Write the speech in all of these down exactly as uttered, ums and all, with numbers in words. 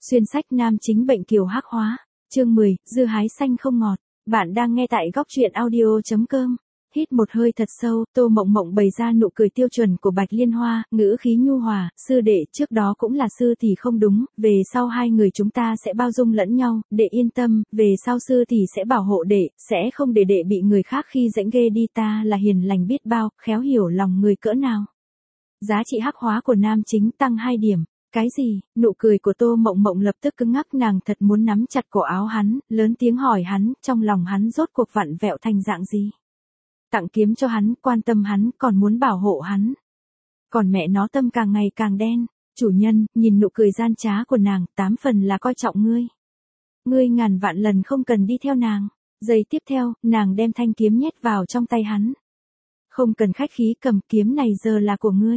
Xuyên sách nam chính bệnh kiều hắc hóa. Chương mười, dưa hái xanh không ngọt. Bạn đang nghe tại góc truyện audio chấm com. Hít một hơi thật sâu, Tô Mộng Mộng bày ra nụ cười tiêu chuẩn của Bạch Liên Hoa, ngữ khí nhu hòa, sư đệ trước đó cũng là sư thì không đúng, về sau hai người chúng ta sẽ bao dung lẫn nhau, đệ yên tâm, về sau sư thì sẽ bảo hộ đệ, sẽ không để đệ bị người khác khi dẫnh ghê đi, ta là hiền lành biết bao, khéo hiểu lòng người cỡ nào. Giá trị hắc hóa của nam chính tăng hai điểm. Cái gì? Nụ cười của Tô Mộng Mộng lập tức cứng ngắc, nàng thật muốn nắm chặt cổ áo hắn, lớn tiếng hỏi hắn, trong lòng hắn rốt cuộc vặn vẹo thành dạng gì? Tặng kiếm cho hắn, quan tâm hắn, còn muốn bảo hộ hắn. Còn mẹ nó tâm càng ngày càng đen. Chủ nhân, nhìn nụ cười gian trá của nàng, tám phần là coi trọng ngươi. Ngươi ngàn vạn lần không cần đi theo nàng. Giây tiếp theo, nàng đem thanh kiếm nhét vào trong tay hắn. Không cần khách khí, cầm kiếm này giờ là của ngươi.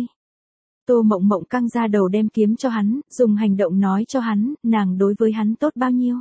Tô Mộng Mộng căng ra đầu đem kiếm cho hắn, dùng hành động nói cho hắn, nàng đối với hắn tốt bao nhiêu.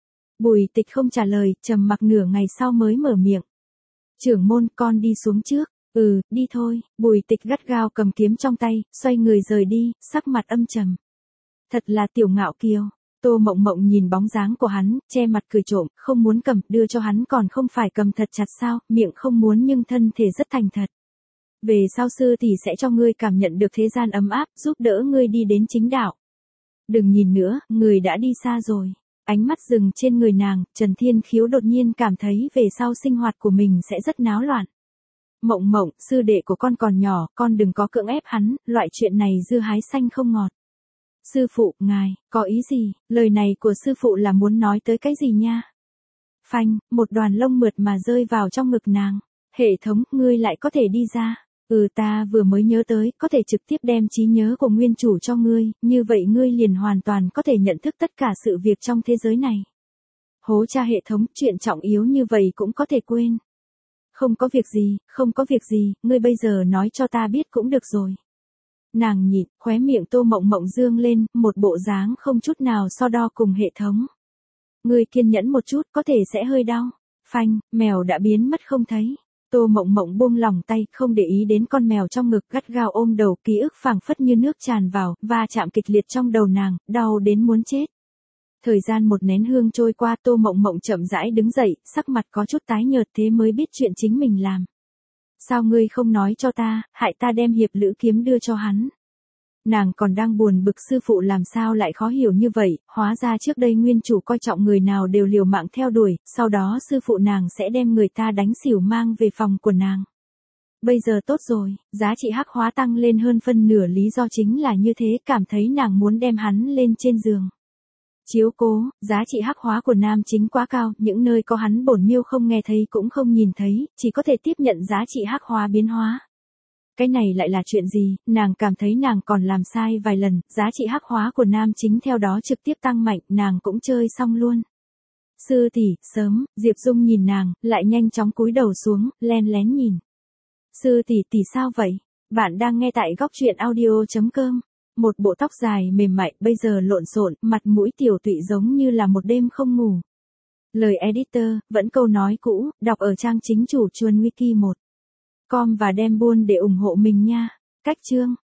Bùi Tịch không trả lời, trầm mặc nửa ngày sau mới mở miệng. Trưởng môn, con đi xuống trước. Ừ, đi thôi. Bùi Tịch gắt gao cầm kiếm trong tay, xoay người rời đi, sắc mặt âm trầm. Thật là tiểu ngạo kiều. Tô Mộng Mộng nhìn bóng dáng của hắn, che mặt cười trộm, không muốn cầm, đưa cho hắn còn không phải cầm thật chặt sao, miệng không muốn nhưng thân thể rất thành thật. Về sau sư thì sẽ cho ngươi cảm nhận được thế gian ấm áp, giúp đỡ ngươi đi đến chính đạo. Đừng nhìn nữa, người đã đi xa rồi. Ánh mắt dừng trên người nàng, Trần Thiên Khiếu đột nhiên cảm thấy về sau sinh hoạt của mình sẽ rất náo loạn. Mộng Mộng, sư đệ của con còn nhỏ, con đừng có cưỡng ép hắn, loại chuyện này dưa hái xanh không ngọt. Sư phụ, ngài, có ý gì? Lời này của sư phụ là muốn nói tới cái gì nha? Phanh, một đoàn lông mượt mà rơi vào trong ngực nàng. Hệ thống, ngươi lại có thể đi ra. Ừ, ta vừa mới nhớ tới, có thể trực tiếp đem trí nhớ của nguyên chủ cho ngươi, như vậy ngươi liền hoàn toàn có thể nhận thức tất cả sự việc trong thế giới này. Hố cha hệ thống, chuyện trọng yếu như vậy cũng có thể quên. Không có việc gì, không có việc gì, ngươi bây giờ nói cho ta biết cũng được rồi. Nàng nhịn, khóe miệng Tô Mộng Mộng dương lên, một bộ dáng không chút nào so đo cùng hệ thống. Ngươi kiên nhẫn một chút, có thể sẽ hơi đau. Phanh, mèo đã biến mất không thấy. Tô Mộng Mộng buông lỏng tay, không để ý đến con mèo trong ngực, gắt gao ôm đầu, ký ức phảng phất như nước tràn vào, va chạm kịch liệt trong đầu nàng, đau đến muốn chết. Thời gian một nén hương trôi qua, Tô Mộng Mộng chậm rãi đứng dậy, sắc mặt có chút tái nhợt, thế mới biết chuyện chính mình làm. Sao ngươi không nói cho ta, hại ta đem hiệp lữ kiếm đưa cho hắn. Nàng còn đang buồn bực sư phụ làm sao lại khó hiểu như vậy, hóa ra trước đây nguyên chủ coi trọng người nào đều liều mạng theo đuổi, sau đó sư phụ nàng sẽ đem người ta đánh xỉu mang về phòng của nàng. Bây giờ tốt rồi, giá trị hắc hóa tăng lên hơn phân nửa lý do chính là như thế, cảm thấy nàng muốn đem hắn lên trên giường. Chiếu cố, giá trị hắc hóa của nam chính quá cao, những nơi có hắn bổn miêu không nghe thấy cũng không nhìn thấy, chỉ có thể tiếp nhận giá trị hắc hóa biến hóa. Cái này lại là chuyện gì, nàng cảm thấy nàng còn làm sai vài lần, giá trị hắc hóa của nam chính theo đó trực tiếp tăng mạnh, nàng cũng chơi xong luôn. Sư tỷ, sớm, Diệp Dung nhìn nàng, lại nhanh chóng cúi đầu xuống, len lén nhìn. Sư tỷ tỷ sao vậy? Bạn đang nghe tại góc truyện audio chấm com. Một bộ tóc dài mềm mại, bây giờ lộn xộn, mặt mũi tiểu tụy giống như là một đêm không ngủ. Lời editor, vẫn câu nói cũ, đọc ở trang chính chủ chuồn wiki một. Com và đem buôn để ủng hộ mình nha. Cách chương.